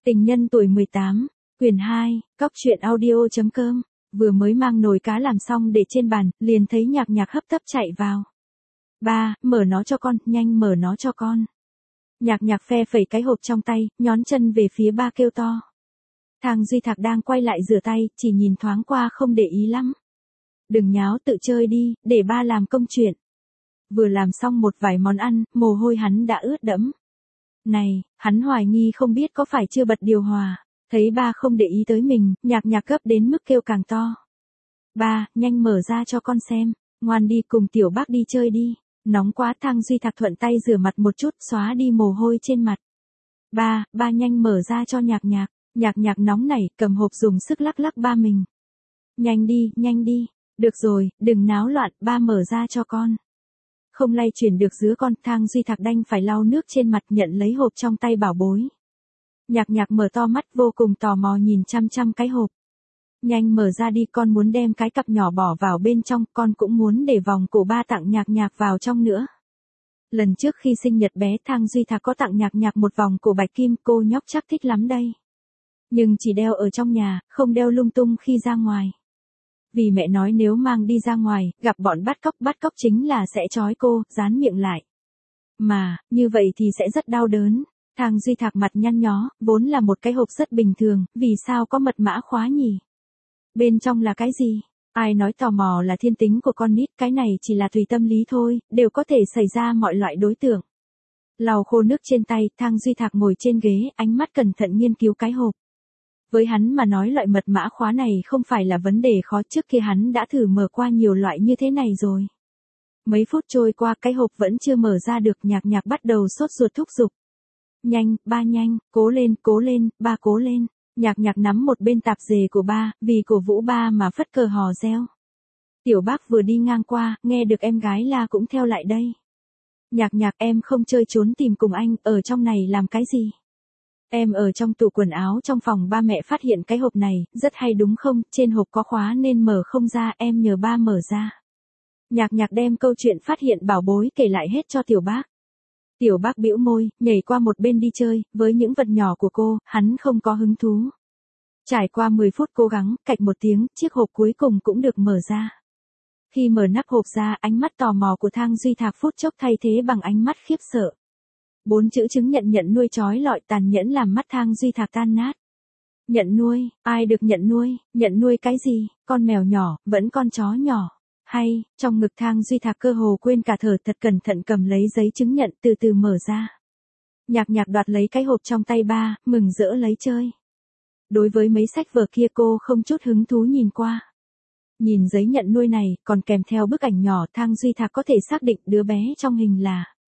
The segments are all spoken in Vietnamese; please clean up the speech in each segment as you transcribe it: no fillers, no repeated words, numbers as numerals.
Tình nhân tuổi 18, quyển 2, cóc truyện audio.com, vừa mới mang nồi cá làm xong để trên bàn, liền thấy Nhạc Nhạc hấp tấp chạy vào. Ba, mở nó cho con, nhanh mở nó cho con. Nhạc Nhạc phe phẩy cái hộp trong tay, nhón chân về phía ba kêu to. Thang Duy Thạc đang quay lại rửa tay, chỉ nhìn thoáng qua không để ý lắm. Đừng nháo tự chơi đi, để ba làm công chuyện. Vừa làm xong một vài món ăn, mồ hôi hắn đã ướt đẫm. Này, hắn hoài nghi không biết có phải chưa bật điều hòa. Thấy ba không để ý tới mình, Nhạc Nhạc gấp đến mức kêu càng to. Ba, nhanh mở ra cho con xem, ngoan đi cùng tiểu bác đi chơi đi. Nóng quá. Thang Duy Thạc thuận tay rửa mặt một chút, xóa đi mồ hôi trên mặt. Ba nhanh mở ra cho Nhạc Nhạc. Nhạc Nhạc nóng nảy, cầm hộp dùng sức lắc lắc ba mình. Nhanh đi. Được rồi, đừng náo loạn, ba mở ra cho con. Không lay chuyển được dứa con, Thang Duy Thạc đành phải lau nước trên mặt, nhận lấy hộp trong tay bảo bối. Nhạc Nhạc mở to mắt vô cùng tò mò nhìn chăm chăm cái hộp. Nhanh mở ra đi, con muốn đem cái cặp nhỏ bỏ vào bên trong, con cũng muốn để vòng cổ ba tặng Nhạc Nhạc vào trong nữa. Lần trước khi sinh nhật bé, Thang Duy Thạc có tặng Nhạc Nhạc một vòng cổ bạch kim, cô nhóc chắc thích lắm đây. Nhưng chỉ đeo ở trong nhà, không đeo lung tung khi ra ngoài. Vì mẹ nói nếu mang đi ra ngoài, gặp bọn bắt cóc chính là sẽ trói cô, dán miệng lại. Mà, như vậy thì sẽ rất đau đớn. Thang Duy Thạc mặt nhăn nhó, vốn là một cái hộp rất bình thường, vì sao có mật mã khóa nhỉ? Bên trong là cái gì? Ai nói tò mò là thiên tính của con nít, cái này chỉ là tùy tâm lý thôi, đều có thể xảy ra mọi loại đối tượng. Lau khô nước trên tay, Thang Duy Thạc ngồi trên ghế, ánh mắt cẩn thận nghiên cứu cái hộp. Với hắn mà nói loại mật mã khóa này không phải là vấn đề khó, trước kia hắn đã thử mở qua nhiều loại như thế này rồi. Mấy phút trôi qua cái hộp vẫn chưa mở ra được, Nhạc Nhạc bắt đầu sốt ruột thúc giục. Nhanh, ba nhanh, cố lên, ba cố lên. Nhạc Nhạc nắm một bên tạp dề của ba, vì cổ vũ ba mà phất cờ hò reo. Tiểu bác vừa đi ngang qua, nghe được em gái la cũng theo lại đây. Nhạc Nhạc, em không chơi trốn tìm cùng anh, ở trong này làm cái gì? Em ở trong tủ quần áo trong phòng ba mẹ phát hiện cái hộp này, rất hay đúng không, trên hộp có khóa nên mở không ra, em nhờ ba mở ra. Nhạc Nhạc đem câu chuyện phát hiện bảo bối kể lại hết cho tiểu bác. Tiểu bác bĩu môi, nhảy qua một bên đi chơi, với những vật nhỏ của cô, hắn không có hứng thú. Trải qua 10 phút cố gắng, cạch một tiếng, chiếc hộp cuối cùng cũng được mở ra. Khi mở nắp hộp ra, ánh mắt tò mò của Thang Duy Thạc phút chốc thay thế bằng ánh mắt khiếp sợ. 4 chữ chứng nhận nuôi trói lọi tàn nhẫn làm mắt Thang Duy Thạc tan nát. Nhận nuôi, ai được nhận nuôi cái gì, con mèo nhỏ, vẫn con chó nhỏ. Hay, trong ngực Thang Duy Thạc cơ hồ quên cả thở, thật cẩn thận cầm lấy giấy chứng nhận từ từ mở ra. Nhạc Nhạc đoạt lấy cái hộp trong tay ba, mừng rỡ lấy chơi. Đối với mấy sách vở kia cô không chút hứng thú nhìn qua. Nhìn giấy nhận nuôi này, còn kèm theo bức ảnh nhỏ, Thang Duy Thạc có thể xác định đứa bé trong hình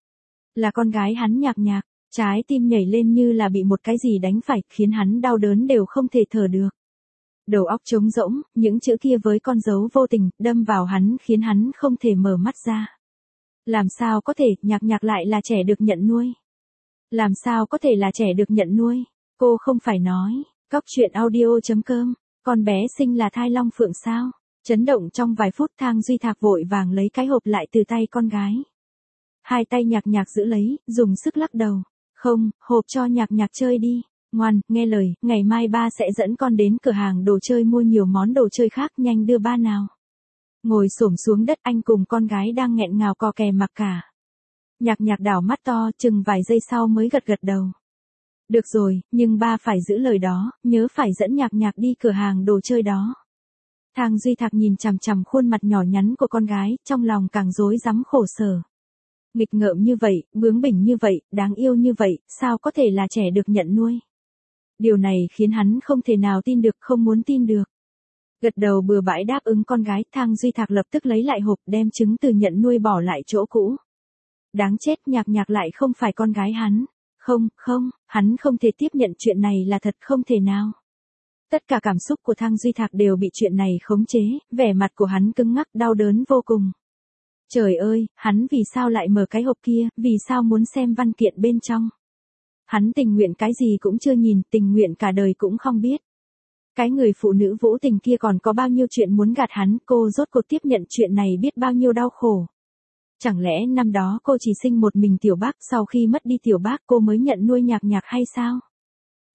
là con gái hắn. Nhạc Nhạc, trái tim nhảy lên như là bị một cái gì đánh phải, khiến hắn đau đớn đều không thể thở được. Đầu óc trống rỗng, những chữ kia với con dấu vô tình, đâm vào hắn khiến hắn không thể mở mắt ra. Làm sao có thể, Nhạc Nhạc lại là trẻ được nhận nuôi? Làm sao có thể là trẻ được nhận nuôi? Cô không phải nói, cóc truyện audio.com, con bé sinh là thai long phượng sao? Chấn động trong vài phút, Thang Duy Thạc vội vàng lấy cái hộp lại từ tay con gái. Hai tay Nhạc Nhạc giữ lấy, dùng sức lắc đầu. Không, hộp cho Nhạc Nhạc chơi đi. Ngoan, nghe lời, ngày mai ba sẽ dẫn con đến cửa hàng đồ chơi mua nhiều món đồ chơi khác, nhanh đưa ba nào. Ngồi xổm xuống đất, anh cùng con gái đang nghẹn ngào cò kè mặc cả. Nhạc Nhạc đảo mắt to, chừng vài giây sau mới gật đầu. Được rồi, nhưng ba phải giữ lời đó, nhớ phải dẫn Nhạc Nhạc đi cửa hàng đồ chơi đó. Thang Duy Thạc nhìn chằm chằm khuôn mặt nhỏ nhắn của con gái, trong lòng càng rối rắm khổ sở. Nghịch ngợm như vậy, bướng bỉnh như vậy, đáng yêu như vậy, sao có thể là trẻ được nhận nuôi? Điều này khiến hắn không thể nào tin được, không muốn tin được. Gật đầu bừa bãi đáp ứng con gái, Thang Duy Thạc lập tức lấy lại hộp, đem chứng từ nhận nuôi bỏ lại chỗ cũ. Đáng chết, Nhạc Nhạc lại không phải con gái hắn. Không, hắn không thể tiếp nhận chuyện này là thật, không thể nào. Tất cả cảm xúc của Thang Duy Thạc đều bị chuyện này khống chế, vẻ mặt của hắn cứng ngắc, đau đớn vô cùng. Trời ơi, hắn vì sao lại mở cái hộp kia, vì sao muốn xem văn kiện bên trong? Hắn tình nguyện cái gì cũng chưa nhìn, tình nguyện cả đời cũng không biết. Cái người phụ nữ vũ tình kia còn có bao nhiêu chuyện muốn gạt hắn, cô rốt cuộc tiếp nhận chuyện này biết bao nhiêu đau khổ. Chẳng lẽ năm đó cô chỉ sinh một mình tiểu bác, sau khi mất đi tiểu bác cô mới nhận nuôi Nhạc Nhạc hay sao?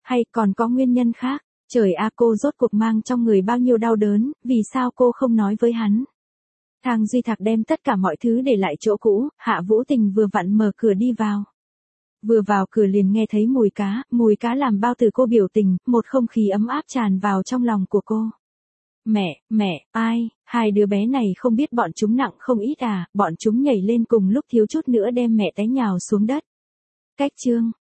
Hay còn có nguyên nhân khác? Trời a, cô rốt cuộc mang trong người bao nhiêu đau đớn, vì sao cô không nói với hắn? Thang Duy Thạc đem tất cả mọi thứ để lại chỗ cũ, Hạ Vũ Tình vừa vặn mở cửa đi vào. Vừa vào cửa liền nghe thấy mùi cá làm bao từ cô biểu tình, một không khí ấm áp tràn vào trong lòng của cô. Mẹ, ai, hai đứa bé này không biết bọn chúng nặng không ít à, bọn chúng nhảy lên cùng lúc thiếu chút nữa đem mẹ té nhào xuống đất. Cách chương